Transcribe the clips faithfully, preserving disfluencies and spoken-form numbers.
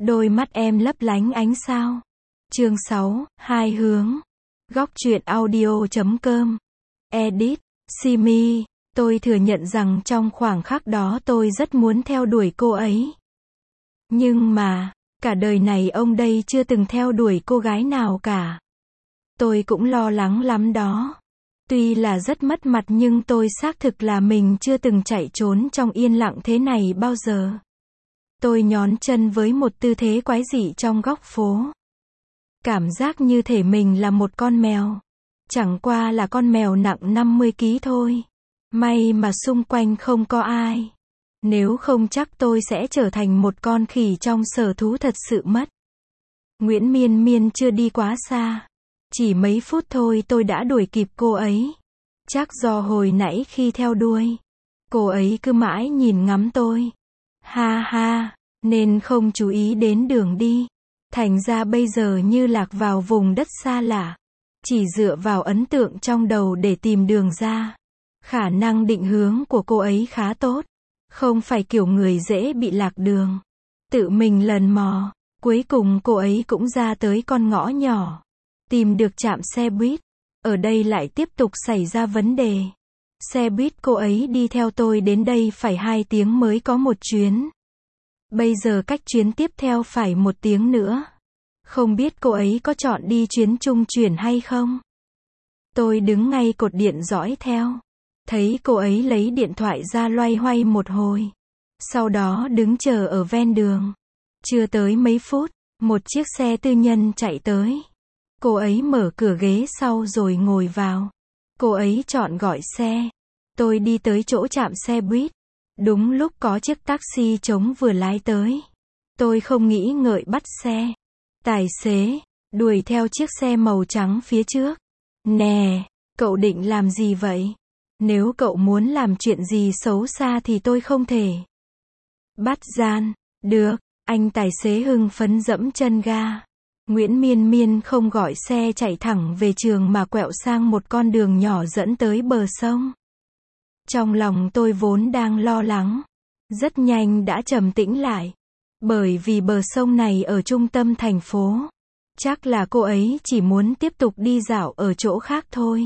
Đôi mắt em lấp lánh ánh sao. Chương sáu, hai hướng. Góc truyện audio chấm com. Edit, Simi. Tôi thừa nhận rằng trong khoảng khắc đó tôi rất muốn theo đuổi cô ấy. Nhưng mà, cả đời này ông đây chưa từng theo đuổi cô gái nào cả. Tôi cũng lo lắng lắm đó. Tuy là rất mất mặt nhưng tôi xác thực là mình chưa từng chạy trốn trong yên lặng thế này bao giờ. Tôi nhón chân với một tư thế quái dị trong góc phố. Cảm giác như thể mình là một con mèo. Chẳng qua là con mèo nặng năm mươi ki lô gam thôi. May mà xung quanh không có ai. Nếu không chắc tôi sẽ trở thành một con khỉ trong sở thú thật sự mất. Nguyễn Miên Miên chưa đi quá xa. Chỉ mấy phút thôi tôi đã đuổi kịp cô ấy. Chắc do hồi nãy khi theo đuôi, cô ấy cứ mãi nhìn ngắm tôi. Ha ha, nên không chú ý đến đường đi. Thành ra bây giờ như lạc vào vùng đất xa lạ. Chỉ dựa vào ấn tượng trong đầu để tìm đường ra. Khả năng định hướng của cô ấy khá tốt. Không phải kiểu người dễ bị lạc đường. Tự mình lần mò. Cuối cùng cô ấy cũng ra tới con ngõ nhỏ. Tìm được trạm xe buýt. Ở đây lại tiếp tục xảy ra vấn đề. Xe buýt cô ấy đi theo tôi đến đây phải hai tiếng mới có một chuyến. Bây giờ cách chuyến tiếp theo phải một tiếng nữa. Không biết cô ấy có chọn đi chuyến trung chuyển hay không? Tôi đứng ngay cột điện dõi theo. Thấy cô ấy lấy điện thoại ra loay hoay một hồi. Sau đó đứng chờ ở ven đường. Chưa tới mấy phút, một chiếc xe tư nhân chạy tới. Cô ấy mở cửa ghế sau rồi ngồi vào. Cô ấy chọn gọi xe. Tôi đi tới chỗ trạm xe buýt. Đúng lúc có chiếc taxi trống vừa lái tới. Tôi không nghĩ ngợi bắt xe. Tài xế đuổi theo chiếc xe màu trắng phía trước. Nè, cậu định làm gì vậy? Nếu cậu muốn làm chuyện gì xấu xa thì tôi không thể. Bắt gian. Được, anh tài xế hưng phấn dẫm chân ga. Nguyễn Miên Miên không gọi xe chạy thẳng về trường mà quẹo sang một con đường nhỏ dẫn tới bờ sông. Trong lòng tôi vốn đang lo lắng. Rất nhanh đã trầm tĩnh lại. Bởi vì bờ sông này ở trung tâm thành phố. Chắc là cô ấy chỉ muốn tiếp tục đi dạo ở chỗ khác thôi.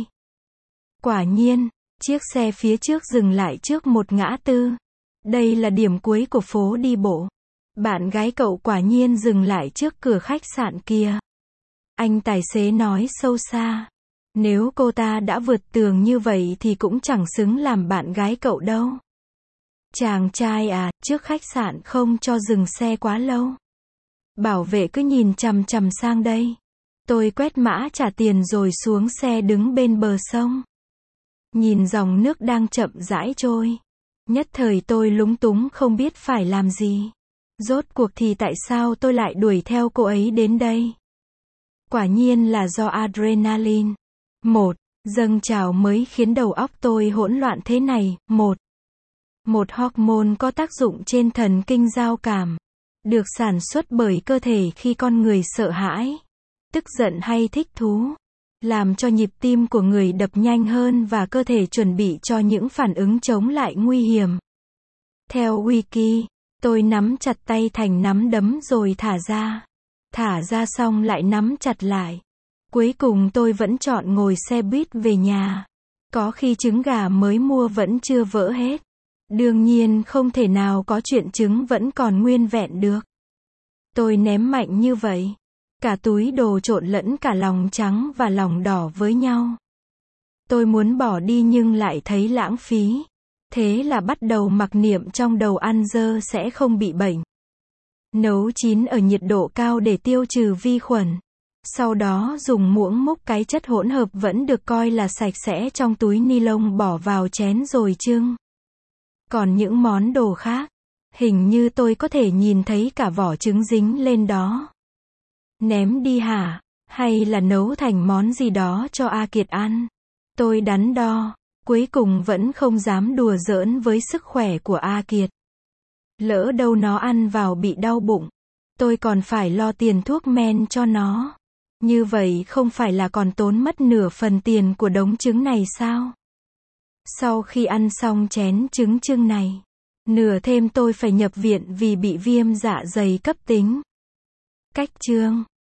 Quả nhiên, chiếc xe phía trước dừng lại trước một ngã tư. Đây là điểm cuối của phố đi bộ. Bạn gái cậu quả nhiên dừng lại trước cửa khách sạn kia. Anh tài xế nói sâu xa. Nếu cô ta đã vượt tường như vậy thì cũng chẳng xứng làm bạn gái cậu đâu. Chàng trai à, trước khách sạn không cho dừng xe quá lâu. Bảo vệ cứ nhìn chằm chằm sang đây. Tôi quét mã trả tiền rồi xuống xe đứng bên bờ sông. Nhìn dòng nước đang chậm rãi trôi. Nhất thời tôi lúng túng không biết phải làm gì. Rốt cuộc thì tại sao tôi lại đuổi theo cô ấy đến đây? Quả nhiên là do adrenaline. Một, dâng trào mới khiến đầu óc tôi hỗn loạn thế này. Một, một hormone có tác dụng trên thần kinh giao cảm. Được sản xuất bởi cơ thể khi con người sợ hãi, tức giận hay thích thú. Làm cho nhịp tim của người đập nhanh hơn và cơ thể chuẩn bị cho những phản ứng chống lại nguy hiểm. Theo Wiki, tôi nắm chặt tay thành nắm đấm rồi thả ra. Thả ra xong lại nắm chặt lại. Cuối cùng tôi vẫn chọn ngồi xe buýt về nhà. Có khi trứng gà mới mua vẫn chưa vỡ hết. Đương nhiên không thể nào có chuyện trứng vẫn còn nguyên vẹn được. Tôi ném mạnh như vậy. Cả túi đồ trộn lẫn cả lòng trắng và lòng đỏ với nhau. Tôi muốn bỏ đi nhưng lại thấy lãng phí. Thế là bắt đầu mặc niệm trong đầu ăn dơ sẽ không bị bệnh. Nấu chín ở nhiệt độ cao để tiêu trừ vi khuẩn. Sau đó dùng muỗng múc cái chất hỗn hợp vẫn được coi là sạch sẽ trong túi ni lông bỏ vào chén rồi trưng. Còn những món đồ khác, hình như tôi có thể nhìn thấy cả vỏ trứng dính lên đó. Ném đi hả? Hay là nấu thành món gì đó cho A Kiệt ăn? Tôi đắn đo, cuối cùng vẫn không dám đùa giỡn với sức khỏe của A Kiệt. Lỡ đâu nó ăn vào bị đau bụng, tôi còn phải lo tiền thuốc men cho nó. Như vậy không phải là còn tốn mất nửa phần tiền của đống trứng này sao? Sau khi ăn xong chén trứng trưng này, nửa thêm tôi phải nhập viện vì bị viêm dạ dày cấp tính. Cách chương